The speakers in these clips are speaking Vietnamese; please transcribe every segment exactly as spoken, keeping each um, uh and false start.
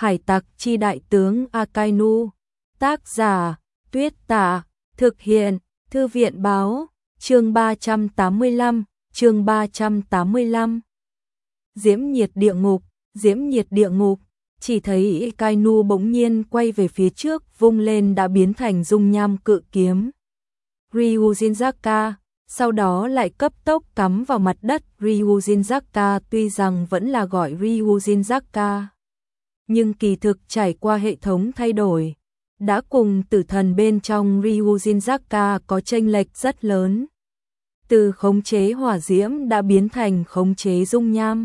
Hải tặc chi đại tướng Akainu. Tác giả Tuyết Tả. Thực hiện Thư viện báo. Chương ba trăm tám mươi lăm. Chương ba trăm tám mươi lăm. Diễm nhiệt địa ngục. Diễm nhiệt địa ngục. Chỉ thấy Akainu bỗng nhiên quay về phía trước, vung lên đã biến thành dung nham cự kiếm Ryujinzaka, sau đó lại cấp tốc cắm vào mặt đất. Ryujinzaka tuy rằng vẫn là gọi Ryujinzaka, nhưng kỳ thực trải qua hệ thống thay đổi, đã cùng tử thần bên trong Ryujinzaka có chênh lệch rất lớn. Từ khống chế hỏa diễm đã biến thành khống chế dung nham.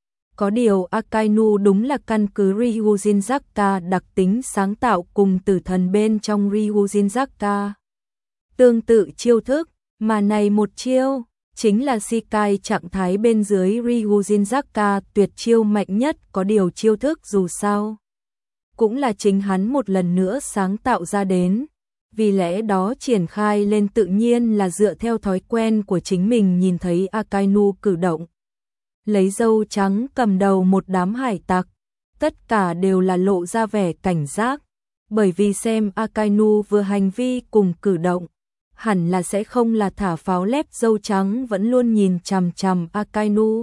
Có điều Akainu đúng là căn cứ Ryujinzaka đặc tính sáng tạo cùng tử thần bên trong Ryujinzaka. Tương tự chiêu thức, mà này một chiêu, chính là Shikai trạng thái bên dưới Ryujinzaka tuyệt chiêu mạnh nhất. Có điều chiêu thức dù sao cũng là chính hắn một lần nữa sáng tạo ra đến, vì lẽ đó triển khai lên tự nhiên là dựa theo thói quen của chính mình. Nhìn thấy Akainu cử động, lấy dâu trắng cầm đầu một đám hải tặc, tất cả đều là lộ ra vẻ cảnh giác, bởi vì xem Akainu vừa hành vi cùng cử động, hẳn là sẽ không là thả pháo. Lép dâu trắng vẫn luôn nhìn chằm chằm Akainu.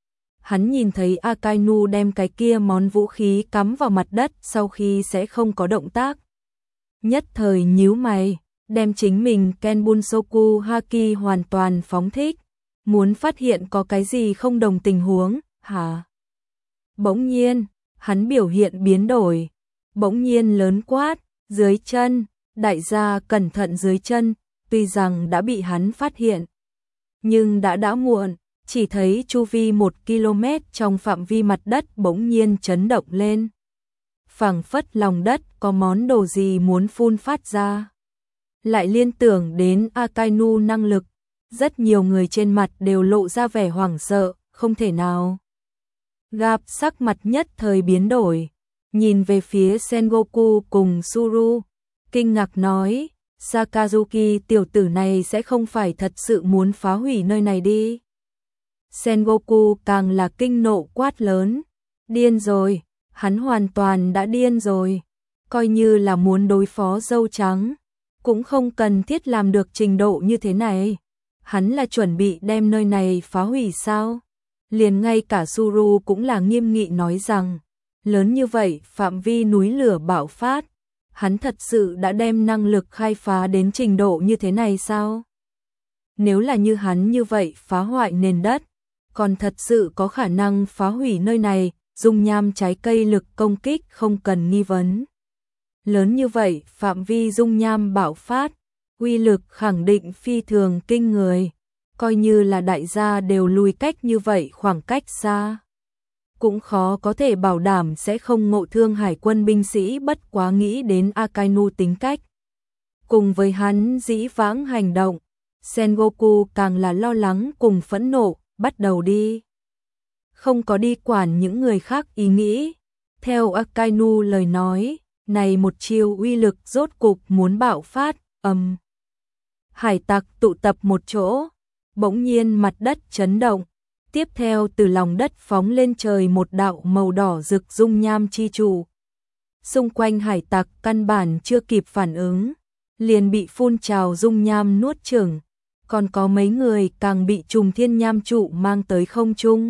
Hắn nhìn thấy Akainu đem cái kia món vũ khí cắm vào mặt đất sau khi sẽ không có động tác, nhất thời nhíu mày, đem chính mình Kenbunsoku Haki hoàn toàn phóng thích, muốn phát hiện có cái gì không đồng tình huống. Hả? Bỗng nhiên, hắn biểu hiện biến đổi, bỗng nhiên lớn quát, dưới chân, đại gia cẩn thận dưới chân. Tuy rằng đã bị hắn phát hiện, nhưng đã đã muộn, chỉ thấy chu vi một ki lô mét trong phạm vi mặt đất bỗng nhiên chấn động lên. Phảng phất lòng đất có món đồ gì muốn phun phát ra. Lại liên tưởng đến Akainu năng lực, rất nhiều người trên mặt đều lộ ra vẻ hoảng sợ, không thể nào. Gặp sắc mặt nhất thời biến đổi, nhìn về phía Sengoku cùng Suru, kinh ngạc nói, Sakazuki tiểu tử này sẽ không phải thật sự muốn phá hủy nơi này đi. Sengoku càng là kinh nộ quát lớn, điên rồi, hắn hoàn toàn đã điên rồi, coi như là muốn đối phó dâu trắng, cũng không cần thiết làm được trình độ như thế này. Hắn là chuẩn bị đem nơi này phá hủy sao? Liền ngay cả Suru cũng là nghiêm nghị nói rằng, lớn như vậy phạm vi núi lửa bạo phát, hắn thật sự đã đem năng lực khai phá đến trình độ như thế này sao? Nếu là như hắn như vậy phá hoại nền đất, còn thật sự có khả năng phá hủy nơi này. Dung nham trái cây lực công kích không cần nghi vấn. Lớn như vậy phạm vi dung nham bạo phát, uy lực khẳng định phi thường kinh người, coi như là đại gia đều lùi cách như vậy khoảng cách xa, cũng khó có thể bảo đảm sẽ không ngộ thương hải quân binh sĩ. Bất quá nghĩ đến Akainu tính cách, cùng với hắn dĩ vãng hành động, Sengoku càng là lo lắng cùng phẫn nộ, bắt đầu đi. Không có đi quản những người khác ý nghĩ. Theo Akainu lời nói, này một chiêu uy lực rốt cục muốn bạo phát. Ầm. Hải tặc tụ tập một chỗ, bỗng nhiên mặt đất chấn động, tiếp theo từ lòng đất phóng lên trời một đạo màu đỏ rực dung nham chi trụ. Xung quanh hải tặc căn bản chưa kịp phản ứng, liền bị phun trào dung nham nuốt chửng, còn có mấy người càng bị trùng thiên nham trụ mang tới không trung,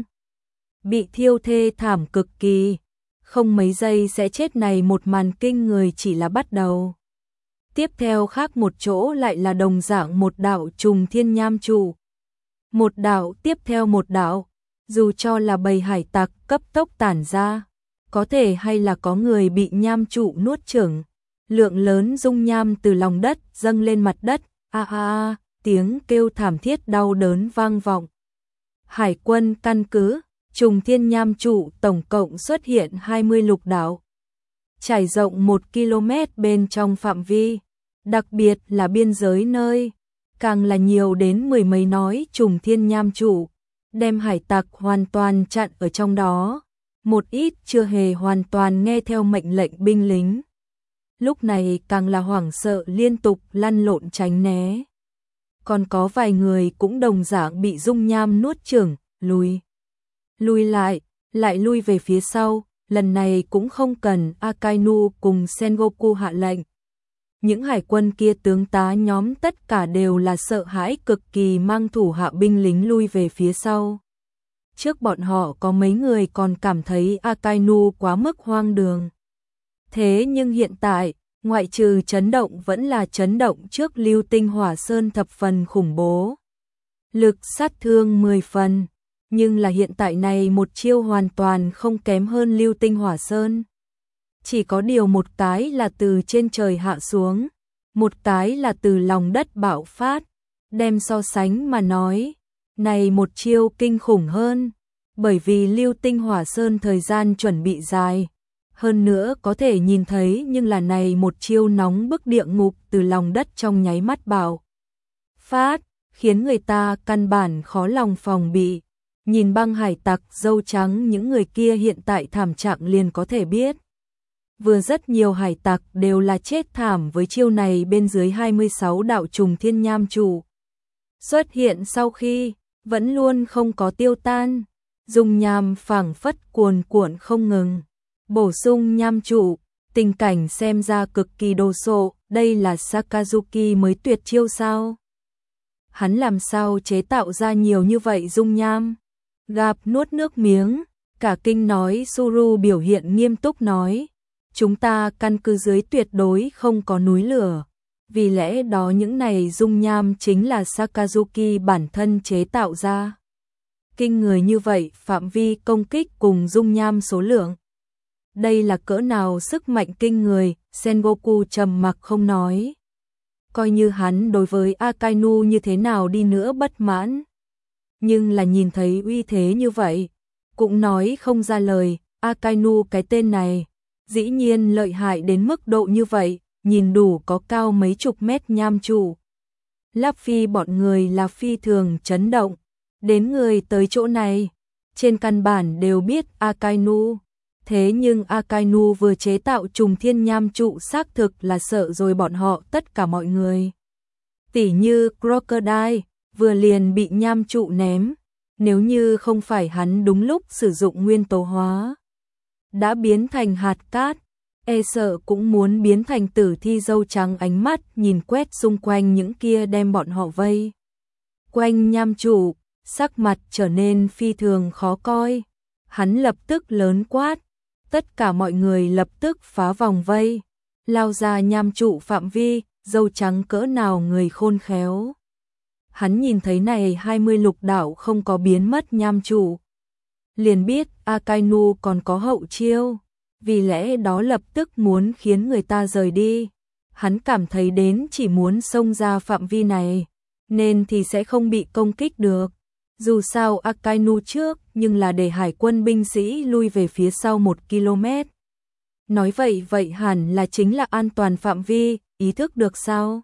bị thiêu thê thảm cực kỳ, không mấy giây sẽ chết. Này một màn kinh người chỉ là bắt đầu. Tiếp theo khác một chỗ lại là đồng dạng một đạo trùng thiên nham trụ. Một đạo tiếp theo một đạo, dù cho là bầy hải tặc cấp tốc tản ra, có thể hay là có người bị nham trụ nuốt chửng. Lượng lớn dung nham từ lòng đất dâng lên mặt đất, a a a, tiếng kêu thảm thiết đau đớn vang vọng. Hải quân căn cứ, trùng thiên nham trụ tổng cộng xuất hiện hai mươi lục đạo, trải rộng một ki lô mét bên trong phạm vi, đặc biệt là biên giới nơi, càng là nhiều đến mười mấy nói trùng thiên nham trụ, đem hải tặc hoàn toàn chặn ở trong đó. Một ít chưa hề hoàn toàn nghe theo mệnh lệnh binh lính, lúc này càng là hoảng sợ liên tục lăn lộn tránh né. Còn có vài người cũng đồng dạng bị dung nham nuốt chửng, lùi lùi lại, lại lui về phía sau, lần này cũng không cần Akainu cùng Sengoku hạ lệnh. Những hải quân kia tướng tá nhóm tất cả đều là sợ hãi cực kỳ, mang thủ hạ binh lính lui về phía sau. Trước bọn họ có mấy người còn cảm thấy Akainu quá mức hoang đường. Thế nhưng hiện tại, ngoại trừ chấn động vẫn là chấn động trước Lưu Tinh Hỏa Sơn thập phần khủng bố. Lực sát thương mười phần, nhưng là hiện tại này một chiêu hoàn toàn không kém hơn Lưu Tinh Hỏa Sơn. Chỉ có điều một cái là từ trên trời hạ xuống, một cái là từ lòng đất bạo phát, đem so sánh mà nói, này một chiêu kinh khủng hơn, bởi vì Lưu Tinh Hỏa Sơn thời gian chuẩn bị dài, hơn nữa có thể nhìn thấy, nhưng là này một chiêu nóng bức địa ngục từ lòng đất trong nháy mắt bạo phát, khiến người ta căn bản khó lòng phòng bị. Nhìn băng hải tặc dâu trắng những người kia hiện tại thảm trạng liền có thể biết. Vừa rất nhiều hải tặc đều là chết thảm với chiêu này bên dưới hai mươi sáu đạo trùng thiên nham trụ. Xuất hiện sau khi, vẫn luôn không có tiêu tan, dùng nham phảng phất cuồn cuộn không ngừng. Bổ sung nham trụ, tình cảnh xem ra cực kỳ đồ sộ, đây là Sakazuki mới tuyệt chiêu sao? Hắn làm sao chế tạo ra nhiều như vậy dung nham? Gặp nuốt nước miếng, cả kinh nói. Suru biểu hiện nghiêm túc nói, chúng ta căn cứ dưới tuyệt đối không có núi lửa, vì lẽ đó những này dung nham chính là Sakazuki bản thân chế tạo ra. Kinh người như vậy, phạm vi công kích cùng dung nham số lượng. Đây là cỡ nào sức mạnh kinh người, Sengoku trầm mặc không nói. Coi như hắn đối với Akainu như thế nào đi nữa bất mãn, nhưng là nhìn thấy uy thế như vậy, cũng nói không ra lời. Akainu cái tên này, dĩ nhiên lợi hại đến mức độ như vậy, nhìn đủ có cao mấy chục mét nham trụ. Luffy bọn người là phi thường chấn động, đến người tới chỗ này, trên căn bản đều biết Akainu. Thế nhưng Akainu vừa chế tạo trùng thiên nham trụ xác thực là sợ rồi bọn họ tất cả mọi người. Tỉ như Crocodile, vừa liền bị nham trụ ném, nếu như không phải hắn đúng lúc sử dụng nguyên tố hóa, đã biến thành hạt cát, e sợ cũng muốn biến thành tử thi. Dâu trắng ánh mắt nhìn quét xung quanh những kia đem bọn họ vây quanh nham trụ, sắc mặt trở nên phi thường khó coi. Hắn lập tức lớn quát, tất cả mọi người lập tức phá vòng vây, lao ra nham trụ phạm vi. Dâu trắng cỡ nào người khôn khéo. Hắn nhìn thấy này hai mươi lục đạo không có biến mất nham trụ, liền biết Akainu còn có hậu chiêu, vì lẽ đó lập tức muốn khiến người ta rời đi. Hắn cảm thấy đến chỉ muốn xông ra phạm vi này, nên thì sẽ không bị công kích được. Dù sao Akainu trước, nhưng là để hải quân binh sĩ lui về phía sau một ki lô mét. Nói vậy vậy hẳn là chính là an toàn phạm vi, ý thức được sao?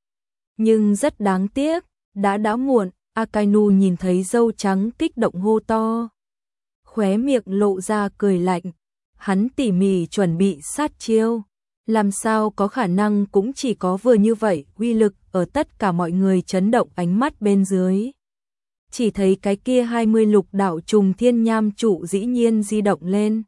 Nhưng rất đáng tiếc, đã đã muộn. Akainu nhìn thấy dâu trắng kích động hô to, khóe miệng lộ ra cười lạnh. Hắn tỉ mỉ chuẩn bị sát chiêu, làm sao có khả năng cũng chỉ có vừa như vậy. Uy lực ở tất cả mọi người chấn động ánh mắt bên dưới, chỉ thấy cái kia hai mươi lục đạo trùng thiên nham trụ dĩ nhiên di động lên,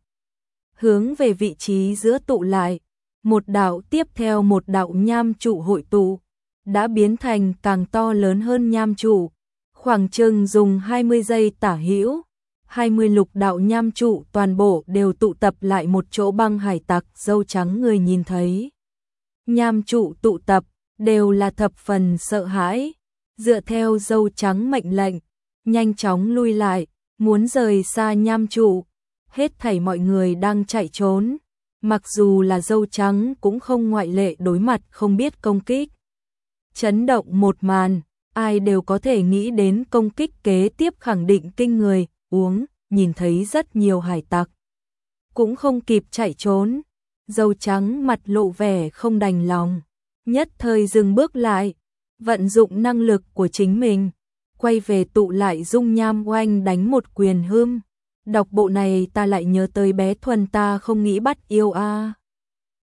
hướng về vị trí giữa tụ lại. Một đạo tiếp theo một đạo nham trụ hội tụ, đã biến thành càng to lớn hơn nham trụ. Khoảng chừng dùng hai mươi giây tả hữu, hai mươi lục đạo nham trụ toàn bộ đều tụ tập lại một chỗ. Băng hải tặc dâu trắng người nhìn thấy nham trụ tụ tập đều là thập phần sợ hãi, dựa theo dâu trắng mệnh lệnh, nhanh chóng lui lại, muốn rời xa nham trụ. Hết thảy mọi người đang chạy trốn, mặc dù là dâu trắng cũng không ngoại lệ, đối mặt không biết công kích. Chấn động một màn, ai đều có thể nghĩ đến công kích kế tiếp khẳng định kinh người. Uống, nhìn thấy rất nhiều hải tặc cũng không kịp chạy trốn, dâu trắng mặt lộ vẻ không đành lòng, nhất thời dừng bước lại, vận dụng năng lực của chính mình, quay về tụ lại dung nham oanh đánh một quyền hươm. Đọc bộ này ta lại nhớ tới bé Thuần, ta không nghĩ bắt yêu a.